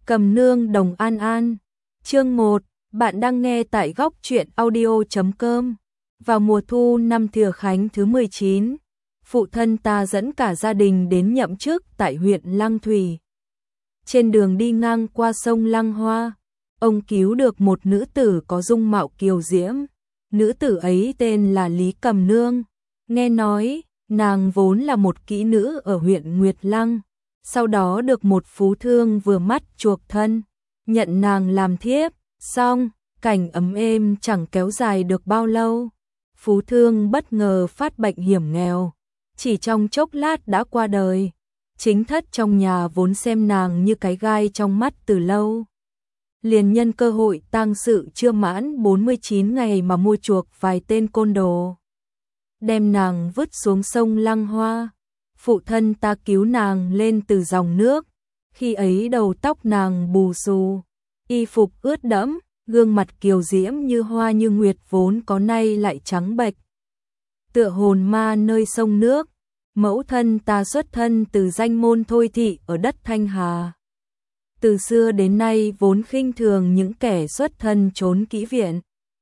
Cầm nương Đồng An An. Chương 1, bạn đang nghe tại góc truyện audio.com. Vào mùa thu năm Thừa Khánh thứ 19, phụ thân ta dẫn cả gia đình đến nhậm chức tại huyện Lăng Thủy. Trên đường đi ngang qua sông Lăng Hoa, ông cứu được một nữ tử có dung mạo kiều diễm. Nữ tử ấy tên là Lý Cầm Nương. Nghe nói, nàng vốn là một kỹ nữ ở huyện Nguyệt Lăng, sau đó được một phú thương vừa mắt chuộc thân, nhận nàng làm thiếp. Xong, cảnh ấm êm chẳng kéo dài được bao lâu. Phú thương bất ngờ phát bệnh hiểm nghèo, chỉ trong chốc lát đã qua đời. Chính thất trong nhà vốn xem nàng như cái gai trong mắt từ lâu, liền nhân cơ hội tang sự chưa mãn 49 ngày mà mua chuộc vài tên côn đồ, đem nàng vứt xuống sông Lăng Hoa. Phụ thân ta cứu nàng lên từ dòng nước, khi ấy đầu tóc nàng bù xù, y phục ướt đẫm, gương mặt kiều diễm như hoa như nguyệt vốn có nay lại trắng bệch, tựa hồn ma nơi sông nước. Mẫu thân ta xuất thân từ danh môn Thôi thị ở đất Thanh Hà, từ xưa đến nay vốn khinh thường những kẻ xuất thân trốn kỹ viện.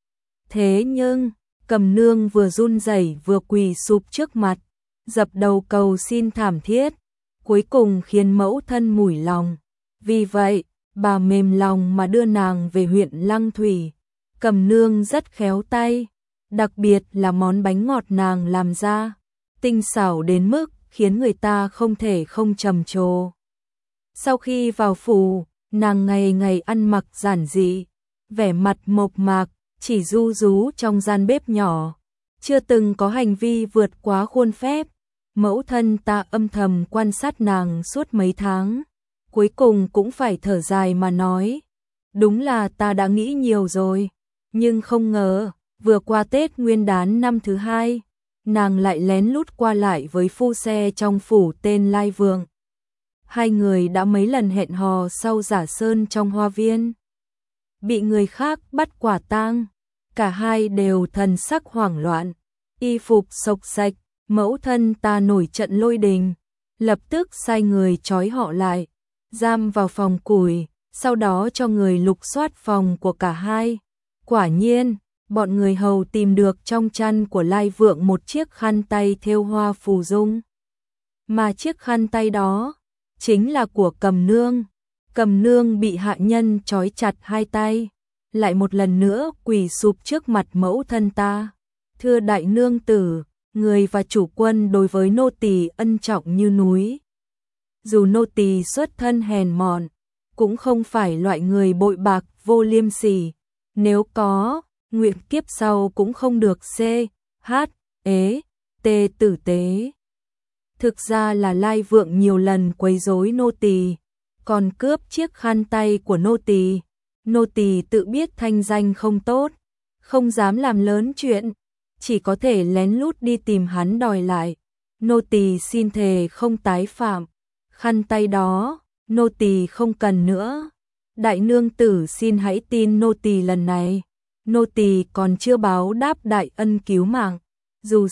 Thế nhưng, Cầm Nương vừa run rẩy vừa quỳ sụp trước mặt, dập đầu cầu xin thảm thiết, cuối cùng khiến mẫu thân mủi lòng. Vì vậy, bà mềm lòng mà đưa nàng về huyện Lăng Thủy. Cầm Nương rất khéo tay, đặc biệt là món bánh ngọt nàng làm ra, tinh xảo đến mức khiến người ta không thể không trầm trồ. Sau khi vào phủ, nàng ngày ngày ăn mặc giản dị, vẻ mặt mộc mạc, chỉ ru rú trong gian bếp nhỏ, chưa từng có hành vi vượt quá khuôn phép. Mẫu thân ta âm thầm quan sát nàng suốt mấy tháng, cuối cùng cũng phải thở dài mà nói, đúng là ta đã nghĩ nhiều rồi, nhưng không ngờ, vừa qua Tết Nguyên Đán năm thứ 2, nàng lại lén lút qua lại với phu xe trong phủ tên Lai Vượng. Hai người đã mấy lần hẹn hò sau giả sơn trong hoa viên, bị người khác bắt quả tang, cả hai đều thần sắc hoảng loạn, y phục xộc xạch. Mẫu thân ta nổi trận lôi đình, lập tức sai người trói họ lại, giam vào phòng củi, sau đó cho người lục soát phòng của cả hai. Quả nhiên, bọn người hầu tìm được trong chăn của Lai Vượng một chiếc khăn tay thêu hoa phù dung. Mà chiếc khăn tay đó chính là của Cầm Nương. Cầm Nương bị hạ nhân trói chặt hai tay, lại một lần nữa quỳ sụp trước mặt mẫu thân ta. Thưa đại nương tử, người và chủ quân đối với nô tỳ ân trọng như núi. Dù nô tỳ xuất thân hèn mọn, cũng không phải loại người bội bạc vô liêm sỉ. Nếu có, nguyện kiếp sau cũng không được tử tế. Thực ra là Lai Vượng nhiều lần quấy rối nô tỳ, còn cướp chiếc khăn tay của nô tỳ. Nô tỳ tự biết thanh danh không tốt, không dám làm lớn chuyện, chỉ có thể lén lút đi tìm hắn đòi lại. Nô tỳ xin thề không tái phạm. Khăn tay đó, nô tỳ không cần nữa. Đại nương tử xin hãy tin nô tỳ lần này. Nô tỳ còn chưa báo đáp đại ân cứu mạng. Dù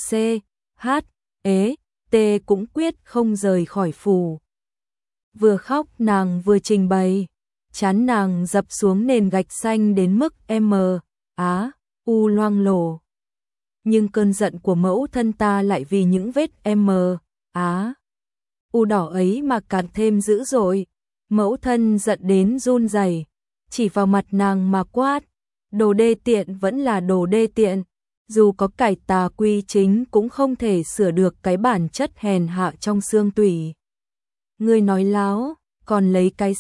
cũng quyết không rời khỏi phủ. Vừa khóc nàng vừa trình bày, trán nàng dập xuống nền gạch xanh đến mức u loang lổ. Nhưng cơn giận của mẫu thân ta lại vì những vết u đỏ ấy mà càng thêm dữ dội. Mẫu thân giận đến run rẩy, chỉ vào mặt nàng mà quát, đồ đê tiện vẫn là đồ đê tiện, dù có cải tà quy chính cũng không thể sửa được cái bản chất hèn hạ trong xương tủy. Ngươi nói láo, còn lấy cái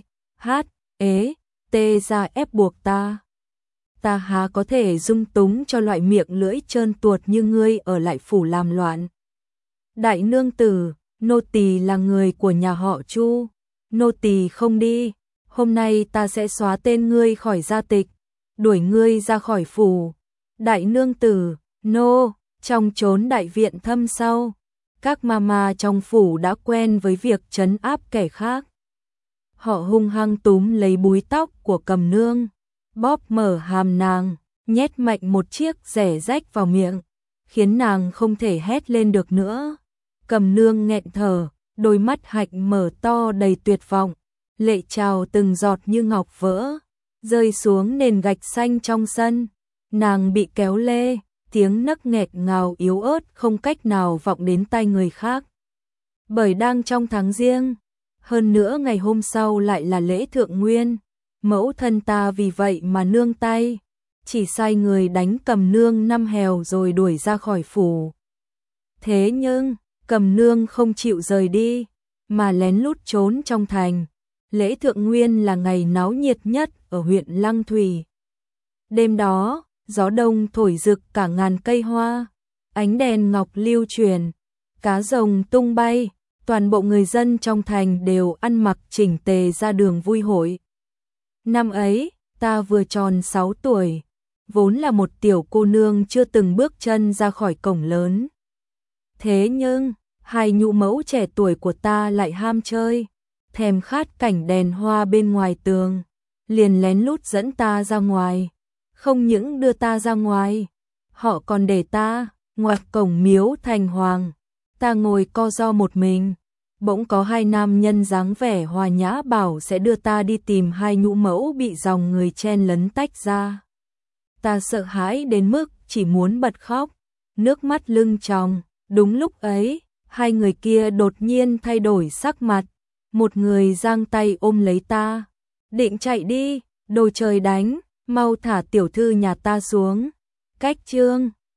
ra ép buộc ta. Ta há có thể dung túng cho loại miệng lưỡi trơn tuột như ngươi ở lại phủ làm loạn. Đại nương tử, nô tỳ là người của nhà họ Chu, nô tỳ không đi, hôm nay ta sẽ xóa tên ngươi khỏi gia tịch, đuổi ngươi ra khỏi phủ. Đại nương tử, trong chốn đại viện thâm sâu, các mama trong phủ đã quen với việc trấn áp kẻ khác. Họ hung hăng túm lấy búi tóc của Cầm Nương, bóp mở hàm nàng, nhét mạnh một chiếc rẻ rách vào miệng, khiến nàng không thể hét lên được nữa. Cầm Nương nghẹn thở, đôi mắt hạnh mở to đầy tuyệt vọng, lệ trào từng giọt như ngọc vỡ, rơi xuống nền gạch xanh trong sân. Nàng bị kéo lê, tiếng nấc nghẹt ngào yếu ớt không cách nào vọng đến tai người khác. Bởi đang trong tháng riêng, hơn nữa ngày hôm sau lại là lễ thượng nguyên, mẫu thân ta vì vậy mà nương tay, chỉ sai người đánh Cầm Nương 5 hèo rồi đuổi ra khỏi phủ. Thế nhưng, Cầm Nương không chịu rời đi, mà lén lút trốn trong thành. Lễ thượng nguyên là ngày náo nhiệt nhất ở huyện Lăng Thủy. Đêm đó, gió đông thổi rực cả ngàn cây hoa, ánh đèn ngọc lưu truyền, cá rồng tung bay, toàn bộ người dân trong thành đều ăn mặc chỉnh tề ra đường vui hội. Năm ấy, ta vừa tròn 6 tuổi, vốn là một tiểu cô nương chưa từng bước chân ra khỏi cổng lớn. Thế nhưng, hai nhũ mẫu trẻ tuổi của ta lại ham chơi, thèm khát cảnh đèn hoa bên ngoài tường, liền lén lút dẫn ta ra ngoài. Không những đưa ta ra ngoài, họ còn để ta ngoặt cổng miếu thành hoàng. Ta ngồi co ro một mình, bỗng có hai nam nhân dáng vẻ hòa nhã bảo sẽ đưa ta đi tìm hai nhũ mẫu bị dòng người chen lấn tách ra. Ta sợ hãi đến mức chỉ muốn bật khóc, nước mắt lưng tròng. Đúng lúc ấy, hai người kia đột nhiên thay đổi sắc mặt, một người giang tay ôm lấy ta, định chạy đi, đồ trời đánh, mau thả tiểu thư nhà ta xuống. Cách chương